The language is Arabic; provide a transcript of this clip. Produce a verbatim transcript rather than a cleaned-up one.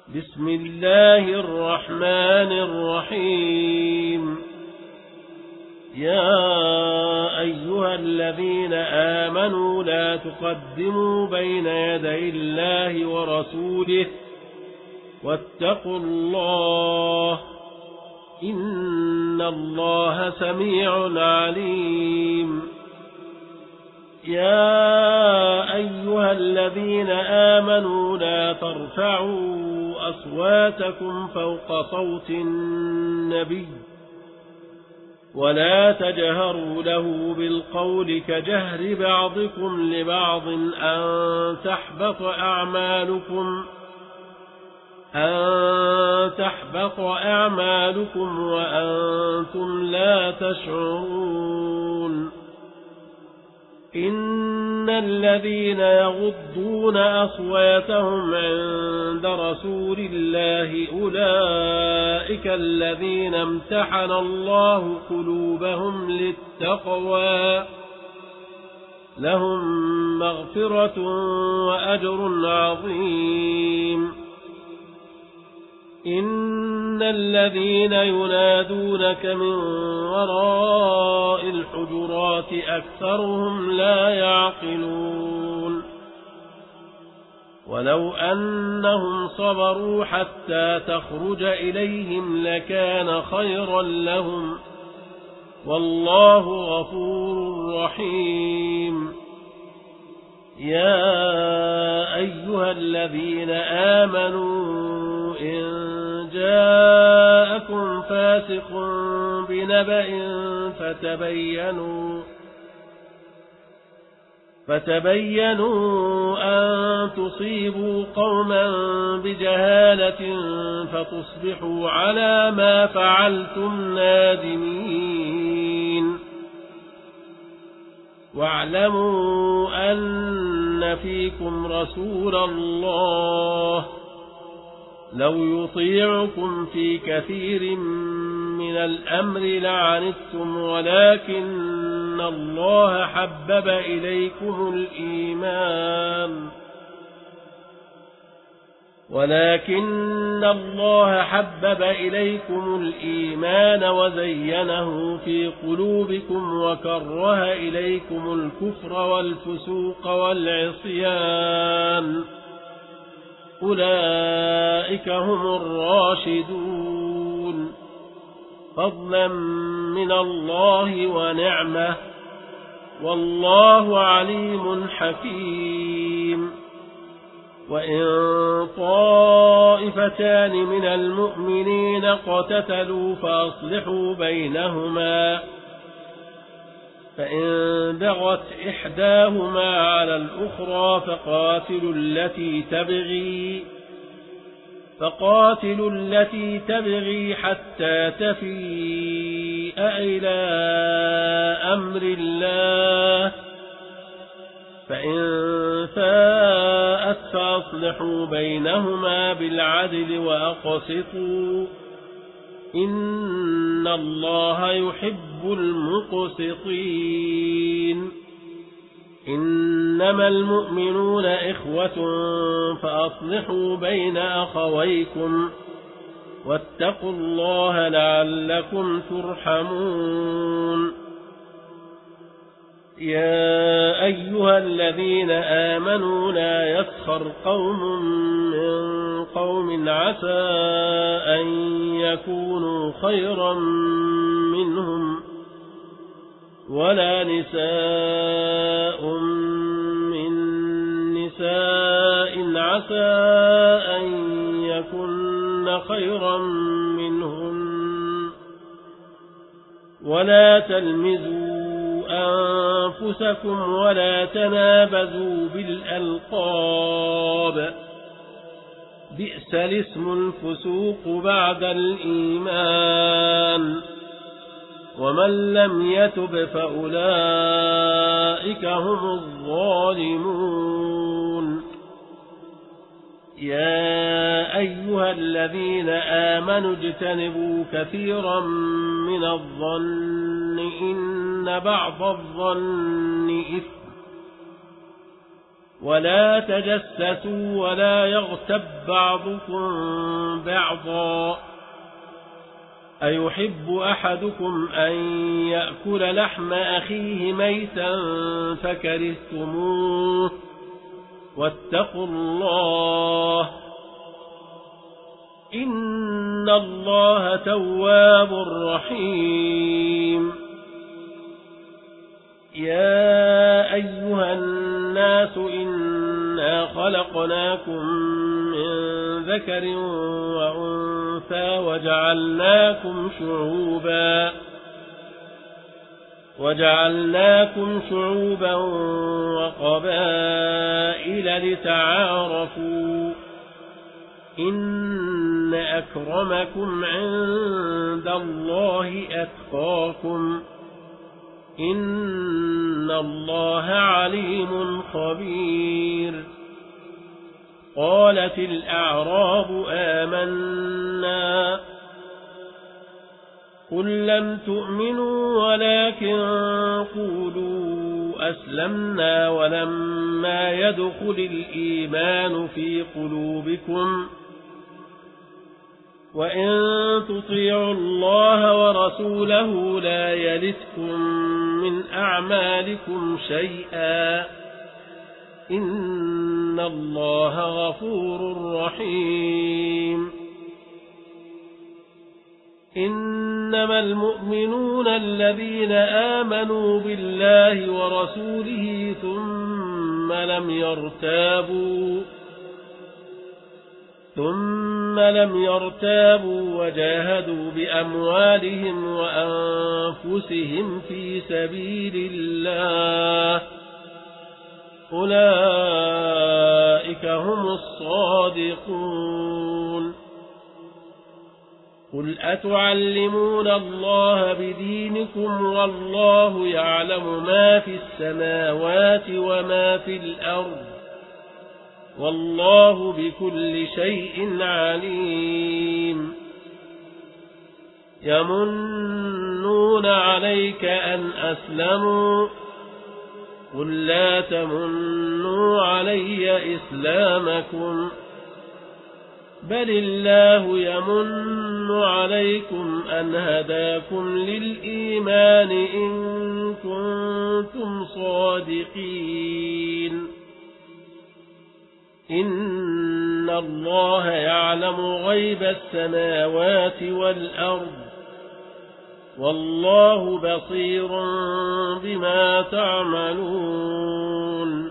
بسم الله الرحمن الرحيم. يا أيها الذين آمنوا لا تقدموا بين يدي الله ورسوله واتقوا الله إن الله سميع عليم. يا أيها الذين آمنوا لا ترفعوا أصواتكم فوق صوت النبي ولا تجهروا له بالقول كجهر بعضكم لبعض أن تحبط أعمالكم أن تحبط أعمالكم وأنتم لا تشعرون. إن الذين يغضون أصواتهم عند رسول الله أولئك الذين امتحن الله قلوبهم للتقوى لهم مغفرة وأجر عظيم. إن الذين ينادونك من وراء الحجرات أكثرهم لا يعقلون. ولو أنهم صبروا حتى تخرج إليهم لكان خيرا لهم والله غفور رحيم. يا أيها الذين آمنوا إن جاءكم فاسق بنبأ فتبينوا فتبينوا أن تصيبوا قوما بجهالة فتصبحوا على ما فعلتم نادمين. واعلموا أن فيكم رسول الله لو يطيعكم في كثير من الأمر لعنتم ولكن الله حبب إليكم الإيمان ولكن الله حبب إليكم الإيمان وزينه في قلوبكم وكره إليكم الكفر والفسوق والعصيان أولئك هم الراشدون فضلا من الله ونعمة والله عليم حكيم. وإن طائفتان من المؤمنين اقتتلوا فأصلحوا بينهما فإن بغت إحداهما على الأخرى فقاتلوا التي تبغي فقاتلوا التي تبغي حتى تفيء إلى أمر الله فإن فاءت فأصلحوا بينهما بالعدل وأقسطوا إن الله يحب المقسطين. إنما المؤمنون إخوة فأصلحوا بين أخويكم واتقوا الله لعلكم ترحمون. يا أيها الذين آمنوا لا يسخر قوم من قوم عسى أن يكونوا خيرا منهم ولا نساء من نساء عسى أن يكن خيرا منهن ولا تلمزوا أنفسكم ولا تنابزوا بالألقاب بئس الاسم الفسوق بعد الإيمان ومن لم يتب فأولئك هم الظالمون. يا أيها الذين آمنوا اجتنبوا كثيرا من الظن إن بعض الظن إثم ولا تجسسوا ولا يغتب بعضكم بعضا أيحب أحدكم أن يأكل لحم أخيه ميتا فكرهتموه واتقوا الله إن الله تواب رحيم يا أيها الناس إنا خلقناكم من ذكر وأنثى وجعلناكم شعوبا وجعلناكم شعوبا وقبائل لتعارفوا إن أكرمكم عند الله أتقاكم إن الله عليم خبير قالت الأعراب آمنا قل لم تؤمنوا ولكن قولوا أسلمنا ولما يدخل الإيمان في قلوبكم وإن تطيعوا الله ورسوله لا يلتكم من أعمالكم شيئا إن الله غفور رحيم إنما المؤمنون الذين آمنوا بالله ورسوله ثم لم يرتابوا ثم لم يرتابوا وجاهدوا بأموالهم وأنفسهم في سبيل الله أولئك هم الصادقون قل أتعلمون الله بدينكم والله يعلم ما في السماوات وما في الأرض والله بكل شيء عليم يمنون عليك أن أسلموا قل لا تمنوا علي إسلامكم بل الله يمن عليكم أن هداكم للإيمان إن كنتم صادقين إن الله يعلم غيب السماوات والأرض والله بصير بما تعملون